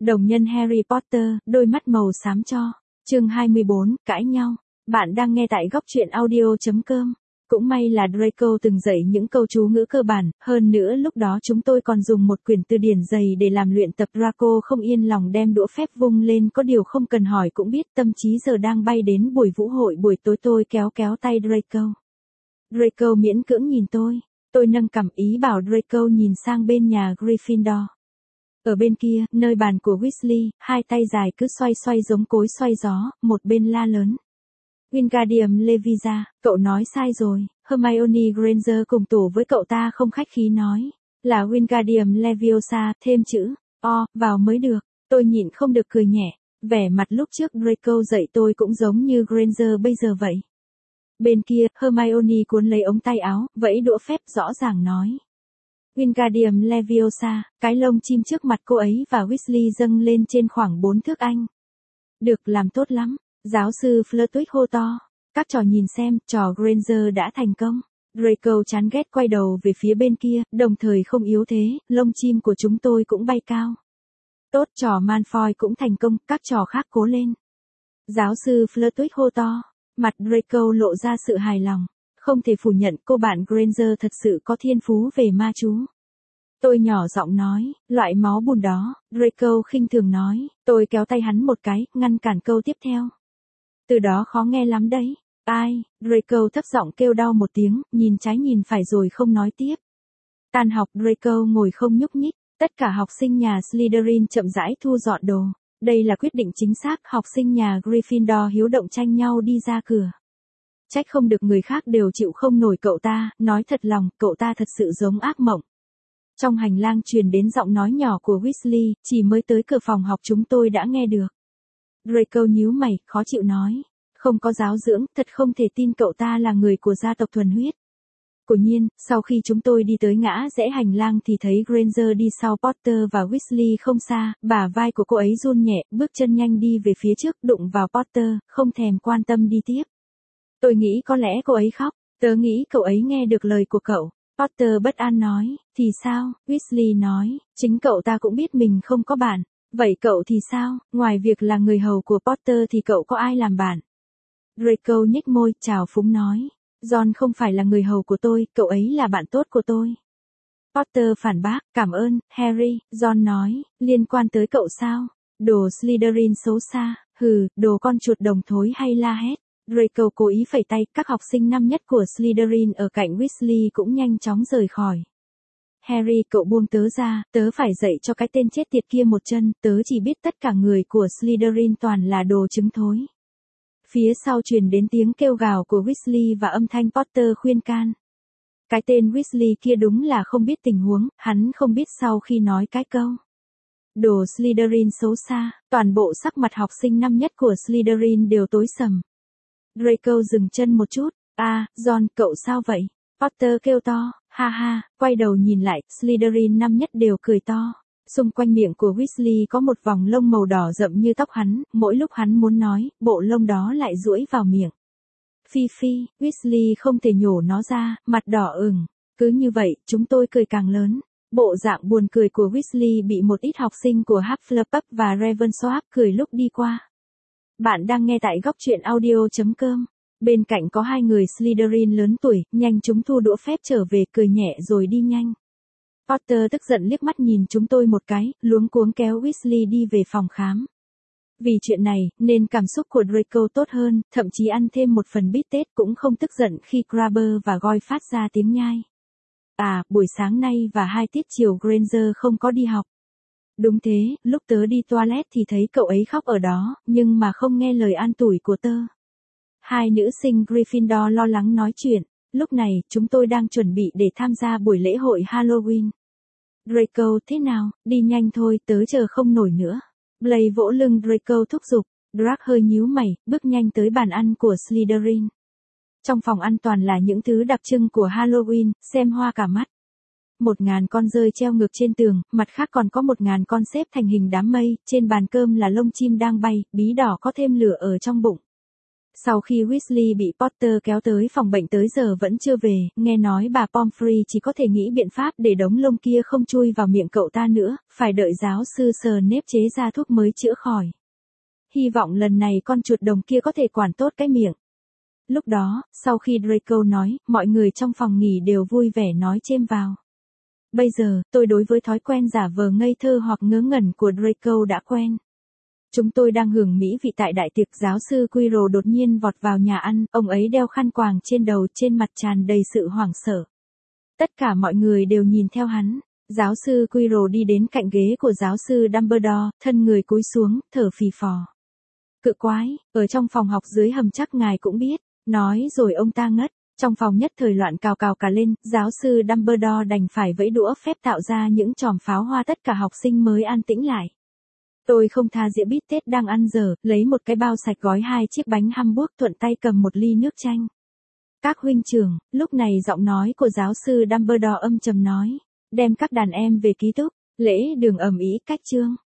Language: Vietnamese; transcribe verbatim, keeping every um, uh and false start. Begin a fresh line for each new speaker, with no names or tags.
Đồng nhân Harry Potter, đôi mắt màu xám cho. Chương hai mươi bốn, cãi nhau. Bạn đang nghe tại góc truyện audio chấm com. Cũng may là Draco từng dạy những câu chú ngữ cơ bản, hơn nữa lúc đó chúng tôi còn dùng một quyển từ điển dày để làm luyện tập. Draco không yên lòng đem đũa phép vung lên, có điều không cần hỏi cũng biết tâm trí giờ đang bay đến buổi vũ hội buổi tối. Tôi kéo kéo tay Draco. Draco miễn cưỡng nhìn tôi. Tôi nâng cằm ý bảo Draco nhìn sang bên nhà Gryffindor. Ở bên kia, nơi bàn của Weasley, hai tay dài cứ xoay xoay giống cối xoay gió, một bên la lớn. Wingardium Leviosa, cậu nói sai rồi. Hermione Granger cùng tổ với cậu ta không khách khí nói. Là Wingardium Leviosa, thêm chữ O vào mới được. Tôi nhịn không được cười nhẹ. Vẻ mặt lúc trước Draco dạy tôi cũng giống như Granger bây giờ vậy. Bên kia, Hermione cuốn lấy ống tay áo, vẫy đũa phép rõ ràng nói. Wingardium Leviosa, cái lông chim trước mặt cô ấy và Weasley dâng lên trên khoảng bốn thước anh. Được, làm tốt lắm. Giáo sư Flitwick hô to. Các trò nhìn xem, trò Granger đã thành công. Draco chán ghét quay đầu về phía bên kia, đồng thời không yếu thế, lông chim của chúng tôi cũng bay cao. Tốt, trò Malfoy cũng thành công, các trò khác cố lên. Giáo sư Flitwick hô to. Mặt Draco lộ ra sự hài lòng. Không thể phủ nhận cô bạn Granger thật sự có thiên phú về ma chú. Tôi nhỏ giọng nói, loại máu bùn đó, Draco khinh thường nói, tôi kéo tay hắn một cái, ngăn cản câu tiếp theo. Từ đó khó nghe lắm đấy. Ai, Draco thấp giọng kêu đau một tiếng, nhìn trái nhìn phải rồi không nói tiếp. Tan học Draco ngồi không nhúc nhích, tất cả học sinh nhà Slytherin chậm rãi thu dọn đồ. Đây là quyết định chính xác, học sinh nhà Gryffindor hiếu động tranh nhau đi ra cửa. Trách không được người khác đều chịu không nổi cậu ta, nói thật lòng, cậu ta thật sự giống ác mộng. Trong hành lang truyền đến giọng nói nhỏ của Weasley, chỉ mới tới cửa phòng học chúng tôi đã nghe được. Draco nhíu mày, khó chịu nói. Không có giáo dưỡng, thật không thể tin cậu ta là người của gia tộc thuần huyết. Quả nhiên, sau khi chúng tôi đi tới ngã rẽ hành lang thì thấy Granger đi sau Potter và Weasley không xa, bả vai của cô ấy run nhẹ, bước chân nhanh đi về phía trước, đụng vào Potter, không thèm quan tâm đi tiếp. Tôi nghĩ có lẽ cô ấy khóc, tớ nghĩ cậu ấy nghe được lời của cậu. Potter bất an nói, thì sao, Weasley nói, chính cậu ta cũng biết mình không có bạn. Vậy cậu thì sao, ngoài việc là người hầu của Potter thì cậu có ai làm bạn? Draco nhếch môi, trào phúng nói. John không phải là người hầu của tôi, cậu ấy là bạn tốt của tôi. Potter phản bác, cảm ơn, Harry, John nói, liên quan tới cậu sao? Đồ Slytherin xấu xa, hừ, đồ con chuột đồng thối hay la hét. Draco cố ý phẩy tay, các học sinh năm nhất của Slytherin ở cạnh Weasley cũng nhanh chóng rời khỏi. Harry, cậu buông tớ ra, tớ phải dạy cho cái tên chết tiệt kia một chân, tớ chỉ biết tất cả người của Slytherin toàn là đồ trứng thối. Phía sau truyền đến tiếng kêu gào của Weasley và âm thanh Potter khuyên can. Cái tên Weasley kia đúng là không biết tình huống, hắn không biết sau khi nói cái câu. Đồ Slytherin xấu xa, toàn bộ sắc mặt học sinh năm nhất của Slytherin đều tối sầm. Draco dừng chân một chút, à, John, cậu sao vậy? Potter kêu to, ha ha, quay đầu nhìn lại, Slytherin năm nhất đều cười to. Xung quanh miệng của Weasley có một vòng lông màu đỏ rậm như tóc hắn, mỗi lúc hắn muốn nói, bộ lông đó lại duỗi vào miệng. Phi phi, Weasley không thể nhổ nó ra, mặt đỏ ửng. Cứ như vậy, chúng tôi cười càng lớn. Bộ dạng buồn cười của Weasley bị một ít học sinh của Hufflepuff và Ravenclaw cười lúc đi qua. Bạn đang nghe tại góc truyện audio chấm com. Bên cạnh có hai người Slytherin lớn tuổi, nhanh chúng thu đũa phép trở về, cười nhẹ rồi đi nhanh. Potter tức giận liếc mắt nhìn chúng tôi một cái, luống cuống kéo Weasley đi về phòng khám. Vì chuyện này, nên cảm xúc của Draco tốt hơn, thậm chí ăn thêm một phần bít tết cũng không tức giận khi Crabber và Goyle phát ra tiếng nhai. À, buổi sáng nay và hai tiết chiều Granger không có đi học. Đúng thế, lúc tớ đi toilet thì thấy cậu ấy khóc ở đó, nhưng mà không nghe lời an ủi của tớ. Hai nữ sinh Gryffindor lo lắng nói chuyện. Lúc này, chúng tôi đang chuẩn bị để tham gia buổi lễ hội Halloween. Draco, thế nào, đi nhanh thôi, tớ chờ không nổi nữa. Blaise vỗ lưng Draco thúc giục. Drac hơi nhíu mày, bước nhanh tới bàn ăn của Slytherin. Trong phòng ăn toàn là những thứ đặc trưng của Halloween, xem hoa cả mắt. Một ngàn con rơi treo ngược trên tường, mặt khác còn có một ngàn con xếp thành hình đám mây, trên bàn cơm là lông chim đang bay, bí đỏ có thêm lửa ở trong bụng. Sau khi Weasley bị Potter kéo tới phòng bệnh tới giờ vẫn chưa về, nghe nói bà Pomfrey chỉ có thể nghĩ biện pháp để đống lông kia không chui vào miệng cậu ta nữa, phải đợi giáo sư Snape chế ra thuốc mới chữa khỏi. Hy vọng lần này con chuột đồng kia có thể quản tốt cái miệng. Lúc đó, sau khi Draco nói, mọi người trong phòng nghỉ đều vui vẻ nói chêm vào. Bây giờ, tôi đối với thói quen giả vờ ngây thơ hoặc ngớ ngẩn của Draco đã quen. Chúng tôi đang hưởng mỹ vị tại đại tiệc, giáo sư Quirrell đột nhiên vọt vào nhà ăn, ông ấy đeo khăn quàng trên đầu, trên mặt tràn đầy sự hoảng sợ. Tất cả mọi người đều nhìn theo hắn. Giáo sư Quirrell đi đến cạnh ghế của giáo sư Dumbledore, thân người cúi xuống, thở phì phò. Cự quái, ở trong phòng học dưới hầm chắc ngài cũng biết, nói rồi ông ta ngất. Trong phòng nhất thời loạn cào cào cả lên, giáo sư Dumbledore đành phải vẫy đũa phép tạo ra những chòm pháo hoa, tất cả học sinh mới an tĩnh lại. Tôi không tha dĩa bít tết đang ăn dở, lấy một cái bao sạch gói hai chiếc bánh Hamburg, thuận tay cầm một ly nước chanh. Các huynh trưởng, lúc này giọng nói của giáo sư Dumbledore âm trầm nói, đem các đàn em về ký túc, lễ đường ầm ĩ cách chương.